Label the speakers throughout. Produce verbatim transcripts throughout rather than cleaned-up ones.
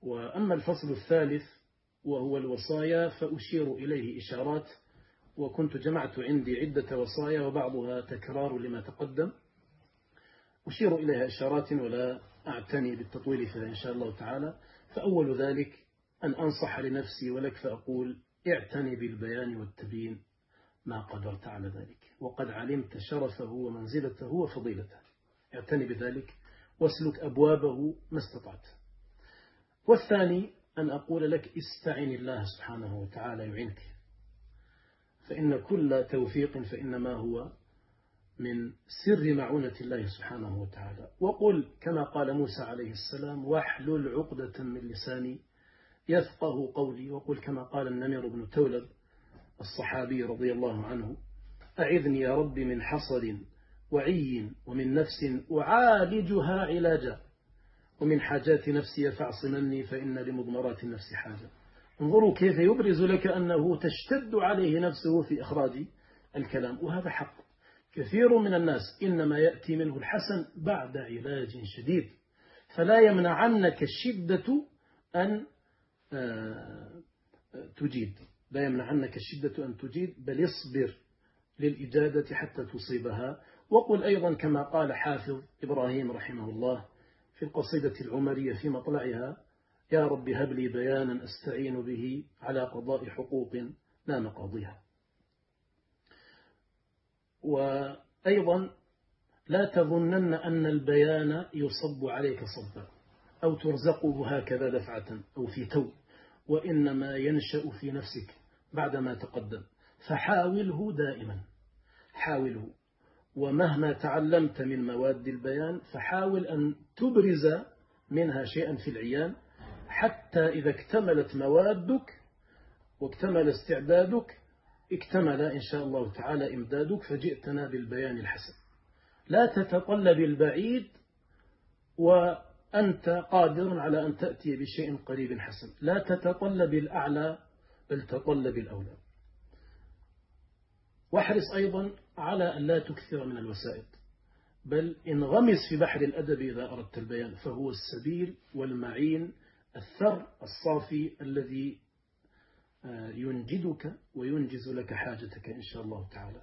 Speaker 1: وأما الفصل الثالث وهو الوصايا فأشير إليه إشارات، وكنت جمعت عندي عدة وصايا وبعضها تكرار لما تقدم، أشير إليها إشارات ولا أعتني بالتطويل فيها إن شاء الله تعالى. فأول ذلك أن أنصح لنفسي ولك فأقول: اعتني بالبيان والتبيين ما قدرت على ذلك، وقد علمت شرفه ومنزلته وفضيلته، اعتني بذلك واسلك أبوابه ما استطعت. والثاني أن أقول لك: استعن الله سبحانه وتعالى يعينك، فإن كل توفيق فإنما هو من سر معونة الله سبحانه وتعالى. وقل كما قال موسى عليه السلام: واحلل عقدة من لساني يفقه قولي. وقل كما قال النمر بن تولب الصحابي رضي الله عنه: أعذني يا رب من حصد وعي ومن نفس أعالجها علاجا ومن حاجات نفسي فاعصمني فإن لمضمرات النفس حاجة. انظروا كيف يبرز لك أنه تشتد عليه نفسه في إخراج الكلام، وهذا حق. كثير من الناس إنما يأتي منه الحسن بعد علاج شديد، فلا يمنعنك الشدة أن تجيد، لا يمنعنك الشدة أن تجيد، بل اصبر للإجادة حتى تصيبها. وقل أيضا كما قال حافظ إبراهيم رحمه الله في القصيدة العمرية في مطلعها: يا رب هب لي بيانا أستعين به على قضاء حقوق لا مقاضيها. وأيضا لا تظنن أن البيان يصب عليك صبا أو ترزقه هكذا دفعة أو في تو، وإنما ينشأ في نفسك بعدما تقدم، فحاوله دائما، حاوله. ومهما تعلمت من مواد البيان فحاول أن تبرز منها شيئا في العيان، حتى إذا اكتملت موادك واكتمل استعدادك اكتمل إن شاء الله تعالى إمدادك، فجئتنا بالبيان الحسن. لا تتطلب البعيد وأنت قادر على أن تأتي بشيء قريب حسن، لا تتطلب الأعلى بل تطلب الأولى. واحرص أيضا على أن لا تكثر من الوسائط، بل انغمس في بحر الأدب إذا أردت البيان، فهو السبيل والمعين الثر الصافي الذي ينجدك وينجز لك حاجتك إن شاء الله تعالى.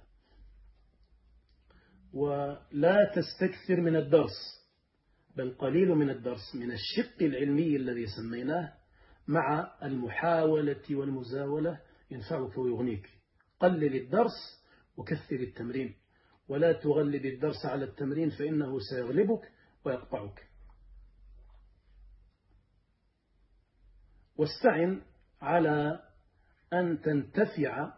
Speaker 1: ولا تستكثر من الدرس، بل قليل من الدرس من الشق العلمي الذي سميناه مع المحاولة والمزاولة ينفعك ويغنيك. قلل الدرس وكثر التمرين، ولا تغلب الدرس على التمرين فإنه سيغلبك ويقطعك. واستعن على أن تنتفع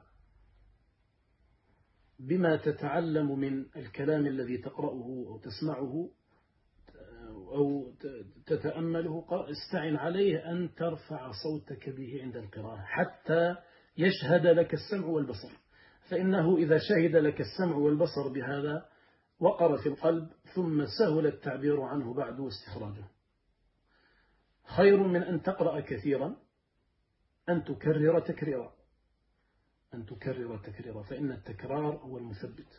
Speaker 1: بما تتعلم من الكلام الذي تقرأه أو تسمعه أو تتأمله. استعن عليه أن ترفع صوتك به عند القراءة حتى يشهد لك السمع والبصر، فإنه إذا شهد لك السمع والبصر بهذا وقر في القلب، ثم سهل التعبير عنه بعد واستخراجه. خير من أن تقرأ كثيرا أن تكرر تكريرا، أن تكرر تكريرا، فإن التكرار هو المثبت.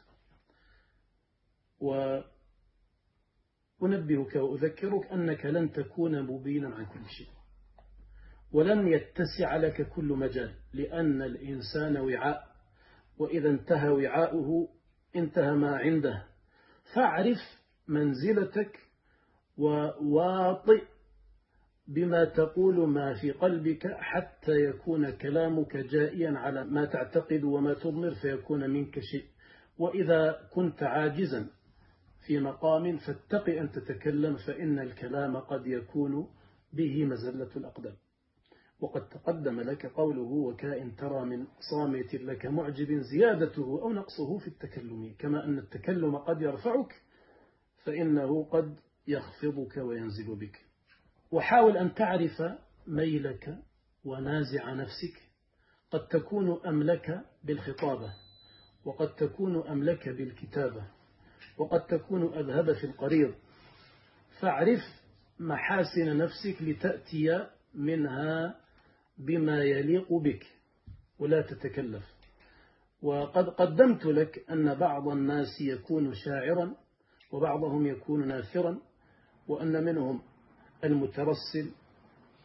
Speaker 1: وأنبهك وأذكرك أنك لن تكون مبينا عن كل شيء، ولن يتسع لك كل مجال، لأن الإنسان وعاء، وإذا انتهى وعاؤه انتهى ما عنده. فاعرف منزلتك وواطئ بما تقول ما في قلبك حتى يكون كلامك جائيا على ما تعتقد وما تضمر فيكون منك شيء. وإذا كنت عاجزا في مقام فاتقي أن تتكلم، فإن الكلام قد يكون به مزلة الأقدام. وقد تقدم لك قوله: وكائن ترى من صامت لك معجب زيادته أو نقصه في التكلم، كما أن التكلم قد يرفعك فإنه قد يخفضك وينزل بك. وحاول أن تعرف ميلك ونازع نفسك، قد تكون أملك بالخطابة، وقد تكون أملك بالكتابة، وقد تكون أذهب في القريض. فاعرف محاسن نفسك لتأتي منها بما يليق بك ولا تتكلف. وقد قدمت لك أن بعض الناس يكون شاعرا وبعضهم يكون ناثرا، وأن منهم المترسل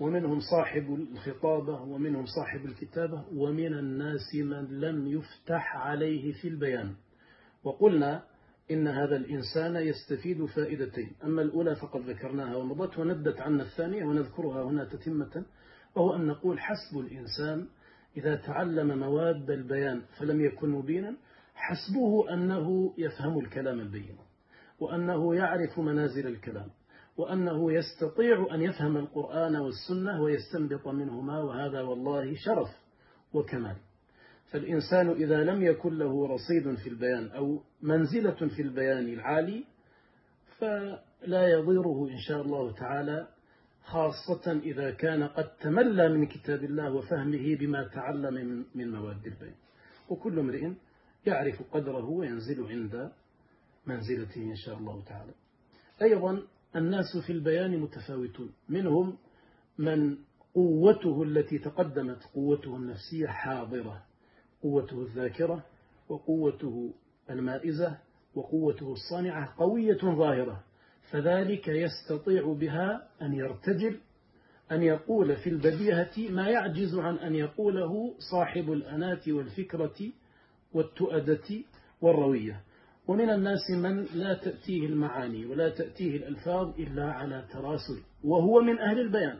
Speaker 1: ومنهم صاحب الخطابة ومنهم صاحب الكتابة، ومن الناس من لم يفتح عليه في البيان. وقلنا إن هذا الإنسان يستفيد فائدتين، أما الأولى فقد ذكرناها ومضت، وندت عنا الثانية ونذكرها هنا تتمة، وهو أن نقول حسب الإنسان إذا تعلم مواد البيان فلم يكن مبينا، حسبه أنه يفهم الكلام البين، وأنه يعرف منازل الكلام، وأنه يستطيع أن يفهم القرآن والسنة ويستنبط منهما، وهذا والله شرف وكمال. فالإنسان إذا لم يكن له رصيد في البيان أو منزلة في البيان العالي فلا يضيره إن شاء الله تعالى، خاصة إذا كان قد تملى من كتاب الله وفهمه بما تعلم من مواد البيان. وكل امرئ يعرف قدره وينزل عند منزلته إن شاء الله تعالى. أيضا الناس في البيان متفاوتون، منهم من قوته التي تقدمت قوته النفسية حاضرة، قوته الذاكرة وقوته المائزة وقوته الصانعة قوية ظاهرة، فذلك يستطيع بها أن يرتجل، أن يقول في البديهة ما يعجز عن أن يقوله صاحب الأنات والفكرة والتؤدة والروية. ومن الناس من لا تأتيه المعاني ولا تأتيه الألفاظ إلا على تراسل، وهو من أهل البيان.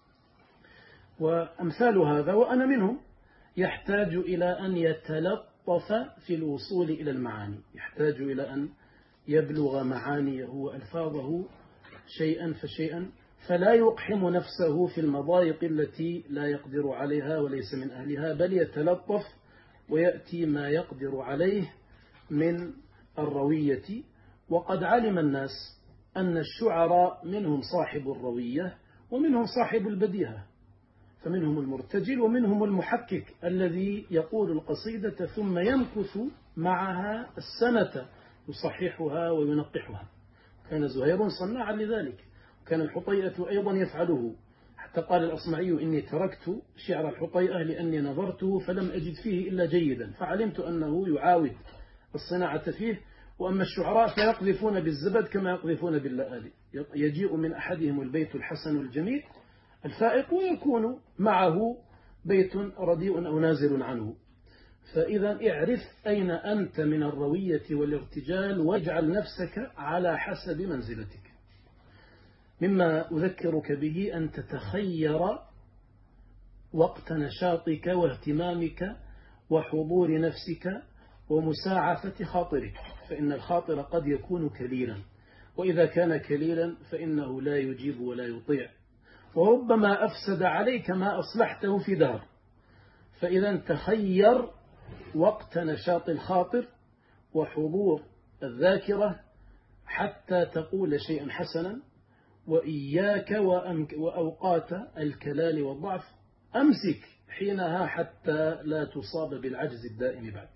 Speaker 1: وأمثال هذا وأنا منهم يحتاج إلى أن يتلطف في الوصول إلى المعاني، يحتاج إلى أن يبلغ معانيه وألفاظه شيئا فشيئا، فلا يقحم نفسه في المضايق التي لا يقدر عليها وليس من أهلها، بل يتلطف ويأتي ما يقدر عليه من الروية. وقد علم الناس أن الشعراء منهم صاحب الروية ومنهم صاحب البديهة، فمنهم المرتجل ومنهم المحكك الذي يقول القصيدة ثم يمكث معها السنة يصححها وينقحها. كان زهير صناعا لذلك، كان الحطيئة أيضا يفعله، حتى قال الأصمعي إني تركت شعر الحطيئة لأني نظرته فلم أجد فيه إلا جيدا، فعلمت أنه يعاود الصناعة فيه. وأما الشعراء فيقذفون بالزبد كما يقذفون باللآلئ، يجيء من أحدهم البيت الحسن الجميل الفائق ويكون معه بيت رديء أو نازل عنه. فإذا اعرف أين أنت من الروية والارتجال، واجعل نفسك على حسب منزلتك. مما أذكرك به أن تتخير وقت نشاطك واهتمامك وحضور نفسك ومساعفة خاطرك، فإن الخاطر قد يكون كليلا، وإذا كان كليلا فإنه لا يجيب ولا يطيع، وربما أفسد عليك ما أصلحته في دهر. فإذا تخير وقت نشاط الخاطر وحضور الذاكرة حتى تقول شيئا حسنا، وإياك وأوقات الكلال والضعف أمسك حينها حتى لا تصاب بالعجز الدائم بعد.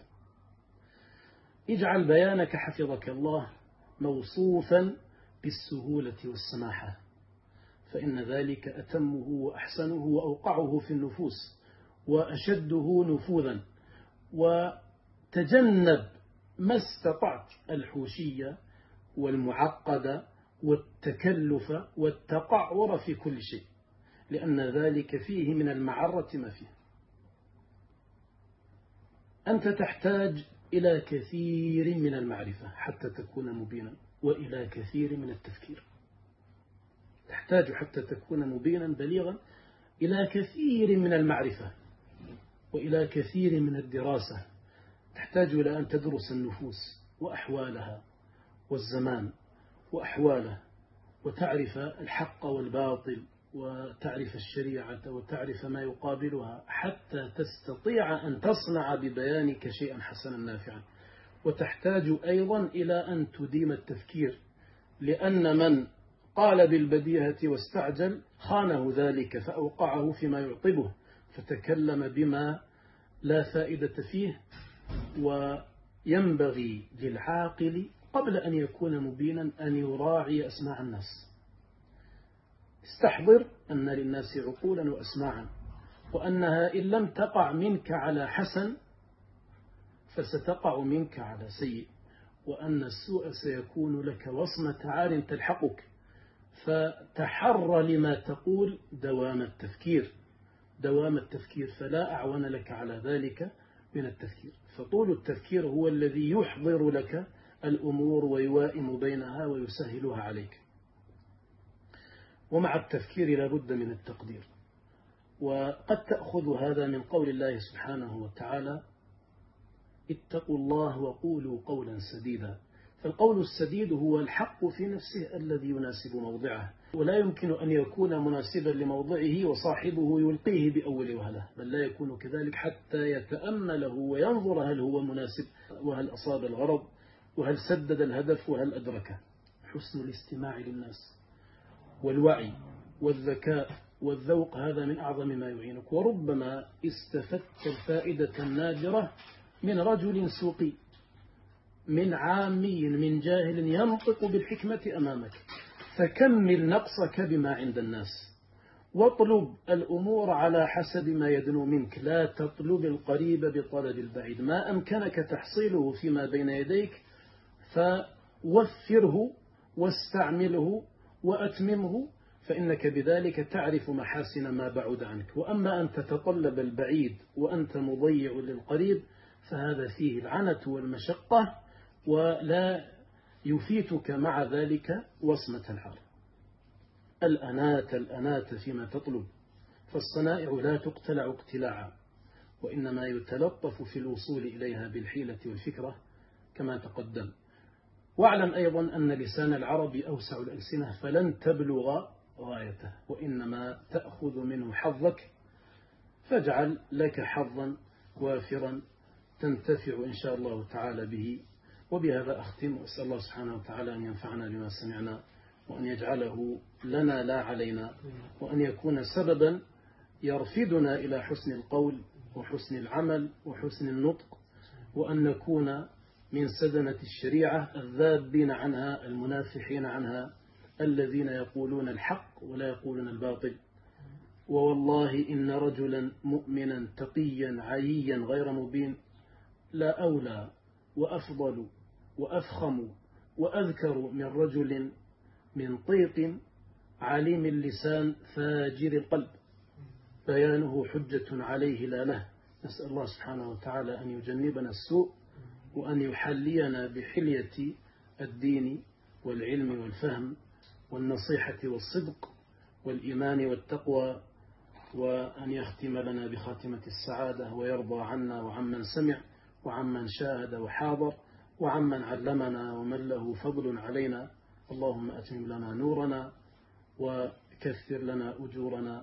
Speaker 1: اجعل بيانك حفظك الله موصوفا بالسهولة والسماحة، فإن ذلك أتمه وأحسنه وأوقعه في النفوس وأشده نفوذا. وتجنب ما استطعت الحوشية والمعقدة والتكلف والتقعر في كل شيء، لأن ذلك فيه من المعرة ما فيه. أنت تحتاج إلى كثير من المعرفة حتى تكون مبينا، وإلى كثير من التفكير. تحتاج حتى تكون مبينا بليغا إلى كثير من المعرفة وإلى كثير من الدراسة. تحتاج إلى أن تدرس النفوس وأحوالها والزمان وأحواله، وتعرف الحق والباطل، وتعرف الشريعة، وتعرف ما يقابلها، حتى تستطيع أن تصنع ببيانك شيئا حسنا نافعا. وتحتاج أيضا إلى أن تديم التفكير، لأن من قال بالبديهة واستعجل خانه ذلك فأوقعه فيما يعطبه، فتكلم بما لا فائدة فيه. وينبغي للعاقل قبل أن يكون مبينا أن يراعي أسماع الناس. استحضر أن للناس عقولا وأسماعا، وأنها إن لم تقع منك على حسن فستقع منك على سيء، وأن السوء سيكون لك وصمة عار تلحقك. فتحر لما تقول دوام التفكير دوام التفكير فلا أعون لك على ذلك من التفكير. فطول التفكير هو الذي يحضر لك الأمور ويوائم بينها ويسهلها عليك. ومع التفكير لا بد من التقدير. وقد تأخذ هذا من قول الله سبحانه وتعالى اتقوا الله وقولوا قولا سديدا. فالقول السديد هو الحق في نفسه الذي يناسب موضعه، ولا يمكن أن يكون مناسبا لموضعه وصاحبه يلقيه بأول وهلة، بل لا يكون كذلك حتى يتأمله وينظر هل هو مناسب وهل أصاب الغرض وهل سدد الهدف وهل أدركه. حسن الاستماع للناس والوعي والذكاء والذوق هذا من أعظم ما يعينك. وربما استفدت الفائدة النادرة من رجل سوقي، من عامي، من جاهل ينطق بالحكمة أمامك. فكمل نقصك بما عند الناس، واطلب الأمور على حسب ما يدنو منك، لا تطلب القريب بطلب البعيد. ما أمكنك تحصيله فيما بين يديك فوفره واستعمله وأتممه، فإنك بذلك تعرف محاسن ما بعد عنك. وأما أن تتطلب البعيد وأنت مضيع للقريب فهذا فيه العنة والمشقة، ولا يفيتك مع ذلك وصمة العار. الأنات الأنات فيما تطلب، فالصنائع لا تقتلع اقتلاعا، وإنما يتلطف في الوصول إليها بالحيلة والفكرة كما تقدم. واعلم أيضا أن لسان العرب أوسع الألسنة، فلن تبلغ غايته، وإنما تأخذ منه حظك، فاجعل لك حظا وافرا تنتفع إن شاء الله تعالى به. وبهذا أختم، وأسأل الله سبحانه وتعالى أن ينفعنا بما سمعنا، وأن يجعله لنا لا علينا، وأن يكون سببا يرفدنا إلى حسن القول وحسن العمل وحسن النطق، وأن نكون من سدنة الشريعة الذابين عنها المنافحين عنها، الذين يقولون الحق ولا يقولون الباطل. ووالله إن رجلا مؤمنا تقيا عييا غير مبين لا أولى وأفضل وأفخم وأذكر من رجل من طيق عليم اللسان فاجر القلب، بيانه حجة عليه لا له. نسأل الله سبحانه وتعالى أن يجنبنا السوء، وأن يحلينا بحلية الدين والعلم والفهم والنصيحة والصدق والإيمان والتقوى، وأن يختم لنا بخاتمة السعادة، ويرضى عنا وعمن سمع وعمن شاهد وحاضر وعمن علمنا ومن له فضل علينا. اللهم أتمم لنا نورنا وكثر لنا أجورنا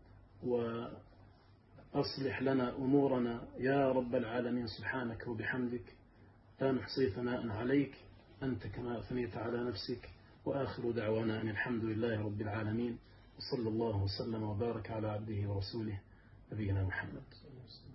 Speaker 1: وأصلح لنا أمورنا يا رب العالمين. سبحانك وبحمدك لا نحصي ثناء عليك، أنت كما أثنيت على نفسك. وآخر دعوانا أن الحمد لله رب العالمين، وصلى الله وسلم وبارك على عبده ورسوله نبينا محمد.